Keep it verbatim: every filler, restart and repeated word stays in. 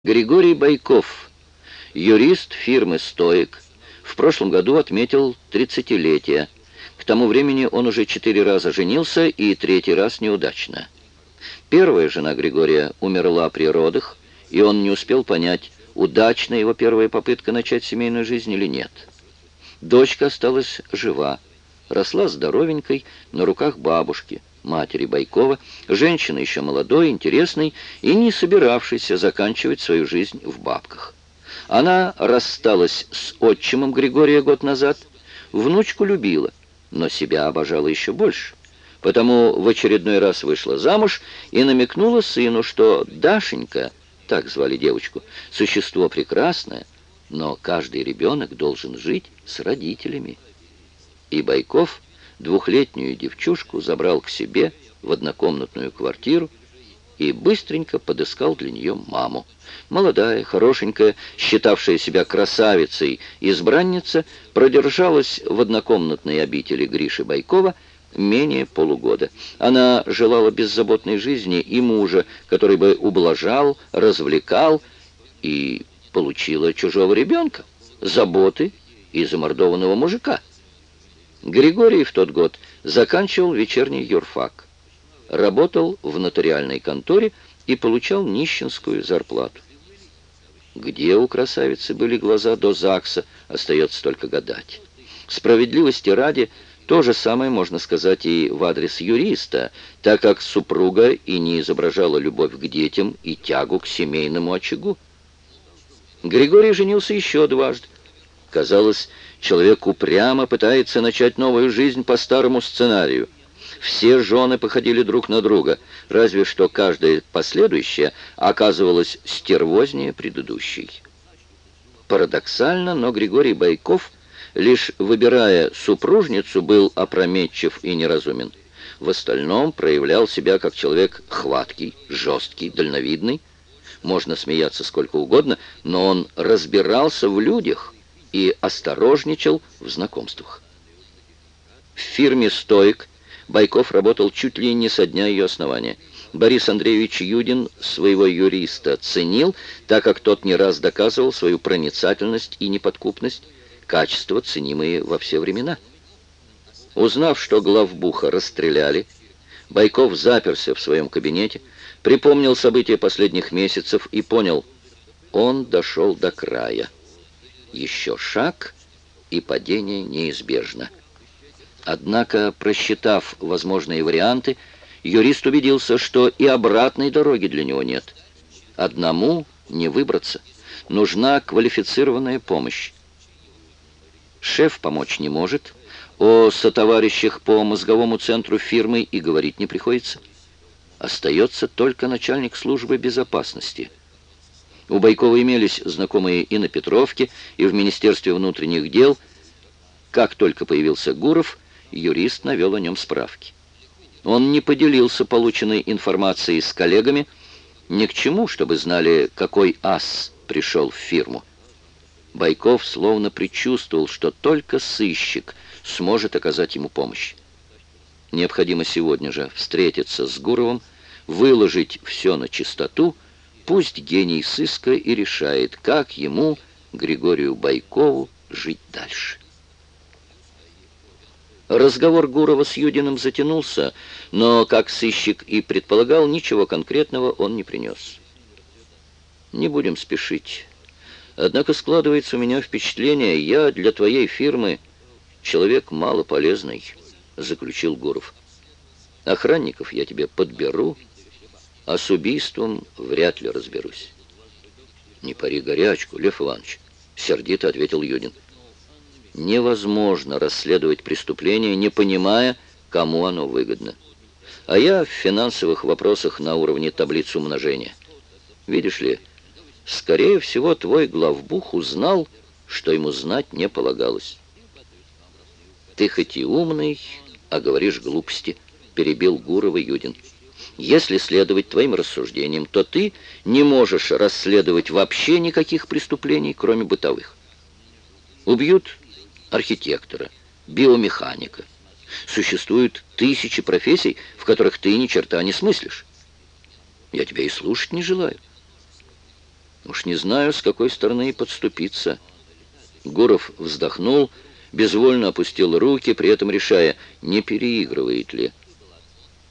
Григорий Байков, юрист фирмы «Стоик», в прошлом году отметил тридцатилетие. К тому времени он уже четыре раза женился и третий раз неудачно. Первая жена Григория умерла при родах, и он не успел понять, удачна его первая попытка начать семейную жизнь или нет. Дочка осталась жива, росла здоровенькой на руках бабушки, матери Байкова, женщины еще молодой, интересной и не собиравшейся заканчивать свою жизнь в бабках. Она рассталась с отчимом Григория год назад, внучку любила, но себя обожала еще больше, потому в очередной раз вышла замуж и намекнула сыну, что Дашенька, так звали девочку, существо прекрасное, но каждый ребенок должен жить с родителями. И Байков двухлетнюю девчушку забрал к себе в однокомнатную квартиру и быстренько подыскал для нее маму. Молодая, хорошенькая, считавшая себя красавицей, избранница, продержалась в однокомнатной обители Гриши Байкова менее полугода. Она желала беззаботной жизни и мужа, который бы ублажал, развлекал, и получила чужого ребенка, заботы и замордованного мужика. Григорий в тот год заканчивал вечерний юрфак, работал в нотариальной конторе и получал нищенскую зарплату. Где у красавицы были глаза до ЗАГСа, остается только гадать. Справедливости ради, то же самое можно сказать и в адрес юриста, так как супруга и не изображала любовь к детям и тягу к семейному очагу. Григорий женился еще дважды. Казалось, человек упрямо пытается начать новую жизнь по старому сценарию. Все жены походили друг на друга, разве что каждая последующая оказывалась стервознее предыдущей. Парадоксально, но Григорий Байков, лишь выбирая супружницу, был опрометчив и неразумен. В остальном проявлял себя как человек хваткий, жесткий, дальновидный. Можно смеяться сколько угодно, но он разбирался в людях и осторожничал в знакомствах. В фирме «Стоик» Байков работал чуть ли не со дня ее основания. Борис Андреевич Юдин своего юриста ценил, так как тот не раз доказывал свою проницательность и неподкупность, качества, ценимые во все времена. Узнав, что главбуха расстреляли, Байков заперся в своем кабинете, припомнил события последних месяцев и понял, он дошел до края. Еще шаг, и падение неизбежно. Однако, просчитав возможные варианты, юрист убедился, что и обратной дороги для него нет. Одному не выбраться. Нужна квалифицированная помощь. Шеф помочь не может. О сотоварищах по мозговому центру фирмы и говорить не приходится. Остается только начальник службы безопасности. У Байкова имелись знакомые и на Петровке, и в Министерстве внутренних дел. Как только появился Гуров, юрист навел о нем справки. Он не поделился полученной информацией с коллегами, ни к чему, чтобы знали, какой ас пришел в фирму. Байков словно предчувствовал, что только сыщик сможет оказать ему помощь. Необходимо сегодня же встретиться с Гуровым, выложить все на чистоту. Пусть гений сыска и решает, как ему, Григорию Байкову, жить дальше. Разговор Гурова с Юдиным затянулся, но, как сыщик и предполагал, ничего конкретного он не принес. Не будем спешить. Однако складывается у меня впечатление, я для твоей фирмы человек малополезный, заключил Гуров. Охранников я тебе подберу, а с убийством вряд ли разберусь. «Не пари горячку, Лев Иванович», — сердито ответил Юдин. «Невозможно расследовать преступление, не понимая, кому оно выгодно. А я в финансовых вопросах на уровне таблицы умножения. Видишь ли, скорее всего, твой главбух узнал, что ему знать не полагалось». «Ты хоть и умный, а говоришь глупости», — перебил Гурова Юдин. «Если следовать твоим рассуждениям, то ты не можешь расследовать вообще никаких преступлений, кроме бытовых. Убьют архитектора, биомеханика. Существуют тысячи профессий, в которых ты ни черта не смыслишь. Я тебя и слушать не желаю». Уж не знаю, с какой стороны подступиться. Гуров вздохнул, безвольно опустил руки, при этом решая, не переигрывает ли.